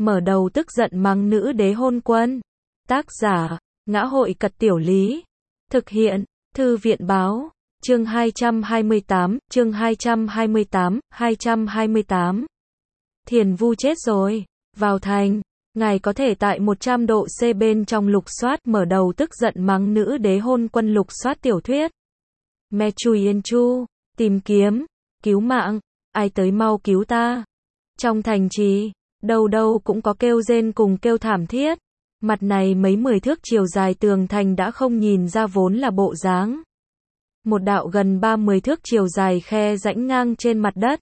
mở đầu tức giận mắng nữ đế hôn quân. Tác giả, Ngã hội Cật Tiểu Lý. Thực hiện, Thư viện Báo. Chương 228, chương 228. Thiền Vu chết rồi. Vào thành. Ngài có thể tại 100 độ C bên trong lục soát mở đầu tức giận mắng nữ đế hôn quân lục soát tiểu thuyết. Me Chui Yên Chu. Tìm kiếm. Cứu mạng. Ai tới mau cứu ta. Trong thành trì, đâu đâu cũng có kêu rên cùng kêu thảm thiết. Mặt này mấy 10 thước chiều dài tường thành đã không nhìn ra vốn là bộ dáng. Một đạo gần 30 thước chiều dài khe rãnh ngang trên mặt đất.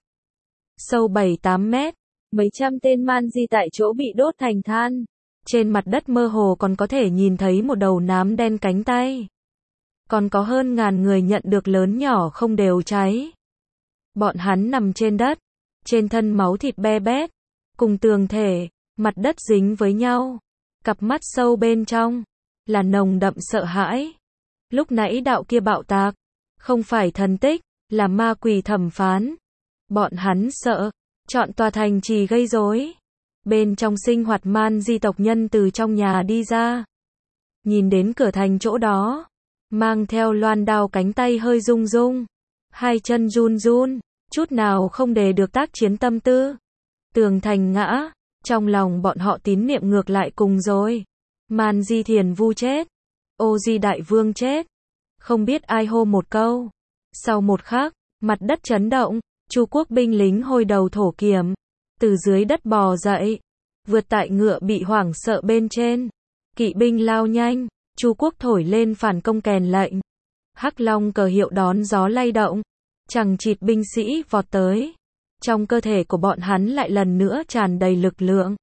Sâu 7-8 mét. Mấy trăm tên man di tại chỗ bị đốt thành than. Trên mặt đất mơ hồ còn có thể nhìn thấy một đầu nám đen cánh tay. Còn có hơn ngàn người nhận được lớn nhỏ không đều cháy. Bọn hắn nằm trên đất. Trên thân máu thịt be bét. Cùng tường thể, mặt đất dính với nhau. Cặp mắt sâu bên trong là nồng đậm sợ hãi. Lúc nãy đạo kia bạo tạc, không phải thần tích, là ma quỷ thẩm phán. Bọn hắn sợ, chọn tòa thành trì gây rối. Bên trong sinh hoạt man di tộc nhân từ trong nhà đi ra. Nhìn đến cửa thành chỗ đó, mang theo loan đao cánh tay hơi rung rung, hai chân run run, chút nào không để được tác chiến tâm tư. Tường thành ngã, trong lòng bọn họ tín niệm ngược lại cùng rồi. Man di Thiền Vu chết, Ô Di Đại Vương chết. Không biết ai hô một câu. Sau một khắc, mặt đất chấn động, Chu quốc binh lính hôi đầu thổ kiểm, từ dưới đất bò dậy, vượt tại ngựa bị hoảng sợ bên trên. Kỵ binh lao nhanh, Chu quốc thổi lên phản công kèn lệnh. Hắc long cờ hiệu đón gió lay động, chằng chịt binh sĩ vọt tới. Trong cơ thể của bọn hắn lại lần nữa tràn đầy lực lượng.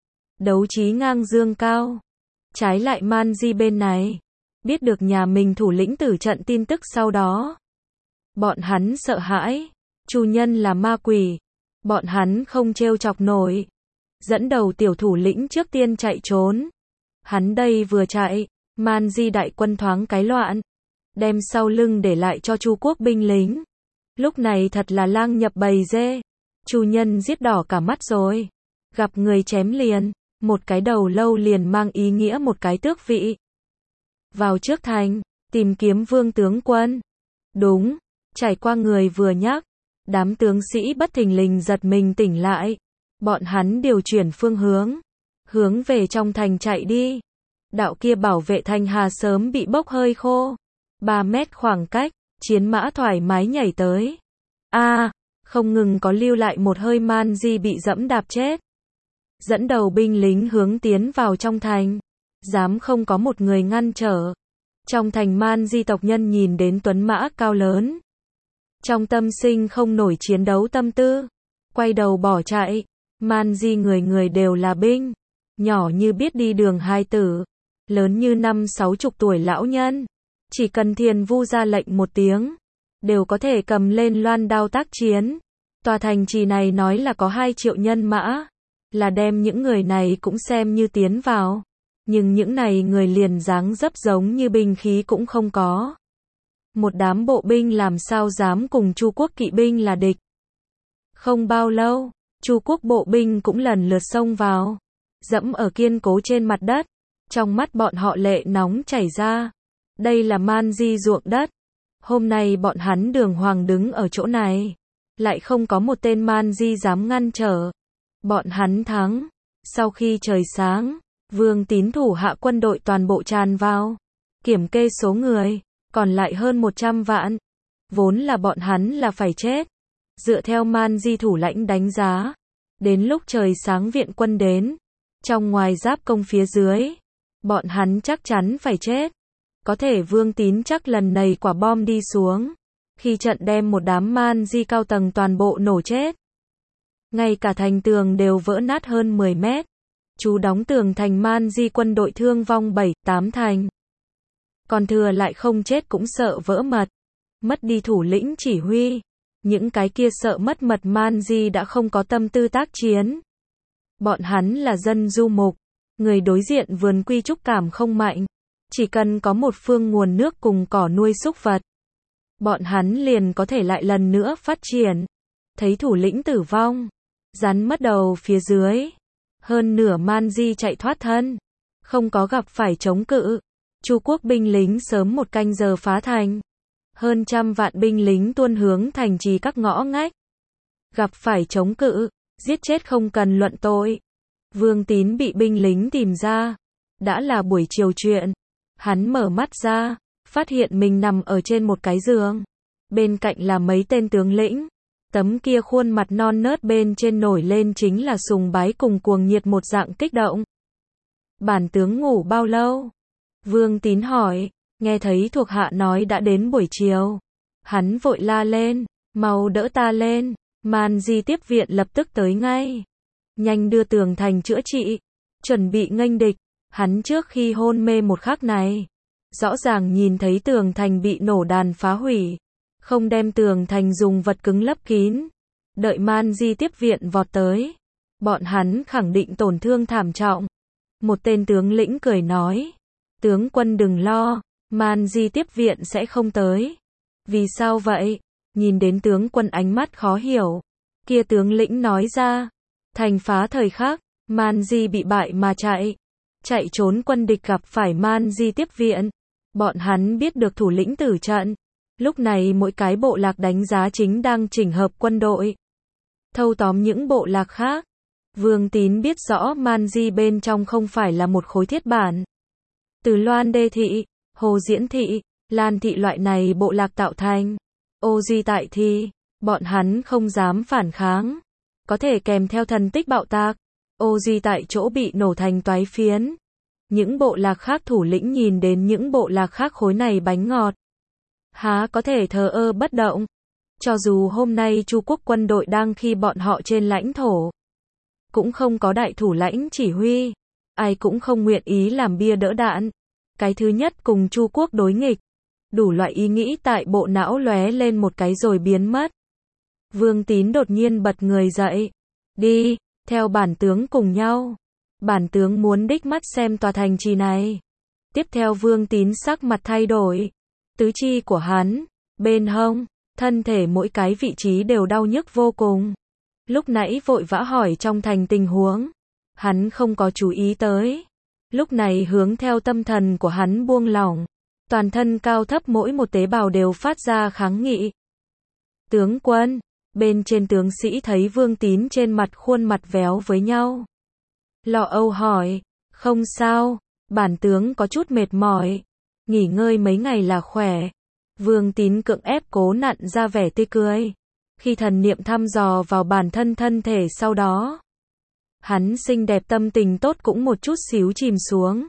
Đấu trí ngang dương cao. Trái lại man di bên này, biết được nhà mình thủ lĩnh tử trận tin tức sau đó. Bọn hắn sợ hãi, chủ nhân là ma quỷ. Bọn hắn không trêu chọc nổi. Dẫn đầu tiểu thủ lĩnh trước tiên chạy trốn. Hắn đây vừa chạy, man di đại quân thoáng cái loạn. Đem sau lưng để lại cho Chu quốc binh lính. Lúc này thật là lang nhập bầy dê. Chủ nhân giết đỏ cả mắt rồi. Gặp người chém liền. Một cái đầu lâu liền mang ý nghĩa một cái tước vị. Vào trước thành, tìm kiếm vương tướng quân. Đúng, trải qua người vừa nhắc. Đám tướng sĩ bất thình lình giật mình tỉnh lại. Bọn hắn điều chuyển phương hướng. Hướng về trong thành chạy đi. Đạo kia bảo vệ thành hà sớm bị bốc hơi khô. 3 mét khoảng cách, chiến mã thoải mái nhảy tới. Không ngừng có lưu lại một hơi man di bị dẫm đạp chết. Dẫn đầu binh lính hướng tiến vào trong thành. Dám không có một người ngăn trở. Trong thành man di tộc nhân nhìn đến tuấn mã cao lớn. Trong tâm sinh không nổi chiến đấu tâm tư. Quay đầu bỏ chạy. Man di người người đều là binh. Nhỏ như biết đi đường hai tử. Lớn như 50-60 tuổi lão nhân. Chỉ cần Thiền Vu ra lệnh một tiếng. Đều có thể cầm lên loan đao tác chiến. Tòa thành trì này nói là có 2 triệu nhân mã. Là đem những người này cũng xem như tiến vào. Nhưng những này người liền dáng dấp giống như binh khí cũng không có. Một đám bộ binh làm sao dám cùng Chu quốc kỵ binh là địch. Không bao lâu, Chu quốc bộ binh cũng lần lượt xông vào. Dẫm ở kiên cố trên mặt đất. Trong mắt bọn họ lệ nóng chảy ra. Đây là man di ruộng đất. Hôm nay bọn hắn đường hoàng đứng ở chỗ này. Lại không có một tên man di dám ngăn trở. Bọn hắn thắng. Sau khi trời sáng, Vương Tín thủ hạ quân đội toàn bộ tràn vào. Kiểm kê số người, còn lại hơn 100 vạn. Vốn là bọn hắn là phải chết. Dựa theo man di thủ lãnh đánh giá. Đến lúc trời sáng viện quân đến. Trong ngoài giáp công phía dưới. Bọn hắn chắc chắn phải chết. Có thể Vương Tín chắc lần này quả bom đi xuống. Khi trận đem một đám man di cao tầng toàn bộ nổ chết. Ngay cả thành tường đều vỡ nát hơn 10 mét. Chú đóng tường thành man di quân đội thương vong 7-8 thành. Còn thừa lại không chết cũng sợ vỡ mật. Mất đi thủ lĩnh chỉ huy. Những cái kia sợ mất mật man di đã không có tâm tư tác chiến. Bọn hắn là dân du mục. Người đối diện vườn quy trúc cảm không mạnh. Chỉ cần có một phương nguồn nước cùng cỏ nuôi súc vật. Bọn hắn liền có thể lại lần nữa phát triển. Thấy thủ lĩnh tử vong. Rắn mất đầu phía dưới. Hơn nửa man di chạy thoát thân, không có gặp phải chống cự. Chu quốc binh lính sớm một canh giờ phá thành. Hơn 100 vạn binh lính tuôn hướng thành trì các ngõ ngách. Gặp phải chống cự, giết chết không cần luận tội. Vương Tín bị binh lính tìm ra. Đã là buổi chiều chuyện. Hắn mở mắt ra, phát hiện mình nằm ở trên một cái giường. Bên cạnh là mấy tên tướng lĩnh. Tấm kia khuôn mặt non nớt bên trên nổi lên chính là sùng bái cùng cuồng nhiệt một dạng kích động. Bản tướng ngủ bao lâu? Vương Tín hỏi, nghe thấy thuộc hạ nói đã đến buổi chiều. Hắn vội la lên, mau đỡ ta lên, man di tiếp viện lập tức tới ngay. Nhanh đưa tường thành chữa trị, chuẩn bị nghênh địch. Hắn trước khi hôn mê một khắc này, rõ ràng nhìn thấy tường thành bị nổ đàn phá hủy. Không đem tường thành dùng vật cứng lấp kín. Đợi man di tiếp viện vọt tới, bọn hắn khẳng định tổn thương thảm trọng. Một tên tướng lĩnh cười nói, tướng quân đừng lo, man di tiếp viện sẽ không tới. Vì sao vậy? Nhìn đến tướng quân ánh mắt khó hiểu. Kia tướng lĩnh nói ra, thành phá thời khắc, man di bị bại mà chạy. Chạy trốn quân địch gặp phải man di tiếp viện. Bọn hắn biết được thủ lĩnh tử trận. Lúc này mỗi cái bộ lạc đánh giá chính đang chỉnh hợp quân đội. Thâu tóm những bộ lạc khác. Vương Tín biết rõ man di bên trong không phải là một khối thiết bản. Từ Loan Đê Thị, Hồ Diễn Thị, Lan Thị loại này bộ lạc tạo thành. Ô Duy tại thì, bọn hắn không dám phản kháng. Có thể kèm theo thần tích bạo tạc. Ô Duy tại chỗ bị nổ thành toái phiến. Những bộ lạc khác thủ lĩnh nhìn đến những bộ lạc khác khối này bánh ngọt. Há có thể thờ ơ bất động. Cho dù hôm nay Chu quốc quân đội đang khi bọn họ trên lãnh thổ. Cũng không có đại thủ lãnh chỉ huy. Ai cũng không nguyện ý làm bia đỡ đạn. Cái thứ nhất cùng Chu quốc đối nghịch. Đủ loại ý nghĩ tại bộ não lóe lên một cái rồi biến mất. Vương Tín đột nhiên bật người dậy. Đi, theo bản tướng cùng nhau. Bản tướng muốn đích mắt xem tòa thành trì này. Tiếp theo Vương Tín sắc mặt thay đổi. Tứ chi của hắn, bên hông, thân thể mỗi cái vị trí đều đau nhức vô cùng. Lúc nãy vội vã hỏi trong thành tình huống. Hắn không có chú ý tới. Lúc này hướng theo tâm thần của hắn buông lỏng. Toàn thân cao thấp mỗi một tế bào đều phát ra kháng nghị. Tướng quân, bên trên tướng sĩ thấy Vương Tín trên mặt khuôn mặt véo với nhau. Lo âu hỏi, không sao, bản tướng có chút mệt mỏi. Nghỉ ngơi mấy ngày là khỏe. Vương Tín cưỡng ép cố nặn ra vẻ tươi cười. Khi thần niệm thăm dò vào bản thân thân thể sau đó. Hắn xinh đẹp tâm tình tốt cũng một chút xíu chìm xuống.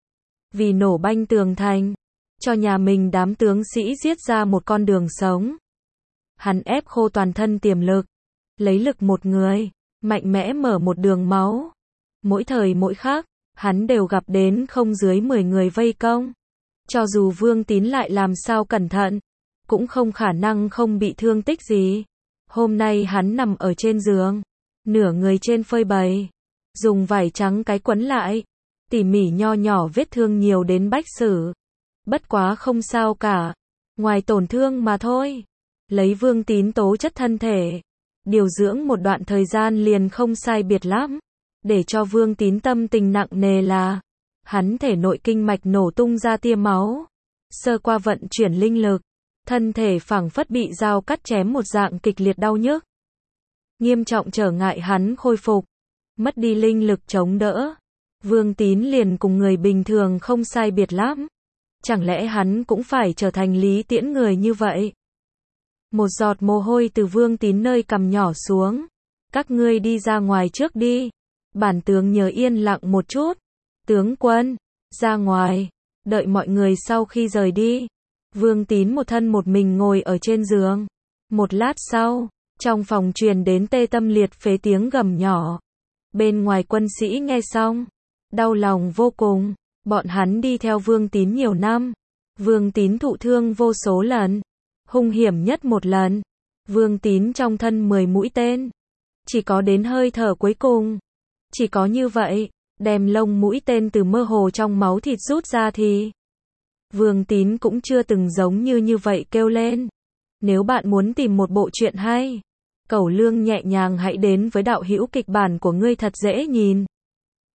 Vì nổ banh tường thành. Cho nhà mình đám tướng sĩ giết ra một con đường sống. Hắn ép khô toàn thân tiềm lực. Lấy lực một người. Mạnh mẽ mở một đường máu. Mỗi thời mỗi khác. Hắn đều gặp đến không dưới 10 người vây công. Cho dù Vương Tín lại làm sao cẩn thận, cũng không khả năng không bị thương tích gì. Hôm nay hắn nằm ở trên giường, nửa người trên phơi bày, dùng vải trắng cái quấn lại, tỉ mỉ nho nhỏ vết thương nhiều đến bách sử. Bất quá không sao cả, ngoài tổn thương mà thôi. Lấy Vương Tín tố chất thân thể, điều dưỡng một đoạn thời gian liền không sai biệt lắm. Để cho Vương Tín tâm tình nặng nề là hắn thể nội kinh mạch nổ tung ra tia máu. Sơ qua vận chuyển linh lực. Thân thể phảng phất bị dao cắt chém một dạng kịch liệt đau nhức. Nghiêm trọng trở ngại hắn khôi phục. Mất đi linh lực chống đỡ. Vương Tín liền cùng người bình thường không sai biệt lắm. Chẳng lẽ hắn cũng phải trở thành Lý Tiễn người như vậy? Một giọt mồ hôi từ Vương Tín nơi cằm nhỏ xuống. Các ngươi đi ra ngoài trước đi. Bản tướng nhờ yên lặng một chút. Tướng quân, ra ngoài, đợi mọi người sau khi rời đi. Vương Tín một thân một mình ngồi ở trên giường. Một lát sau, trong phòng truyền đến tê tâm liệt phế tiếng gầm nhỏ. Bên ngoài quân sĩ nghe xong, đau lòng vô cùng. Bọn hắn đi theo Vương Tín nhiều năm. Vương Tín thụ thương vô số lần. Hung hiểm nhất một lần. Vương Tín trong thân 10 mũi tên. Chỉ có đến hơi thở cuối cùng. Chỉ có như vậy, đem lông mũi tên từ mơ hồ trong máu thịt rút ra thì Vương Tín cũng chưa từng giống như vậy kêu lên. Nếu bạn muốn tìm một bộ truyện hay, Cẩu Lương nhẹ nhàng hãy đến với đạo hữu kịch bản của ngươi thật dễ nhìn.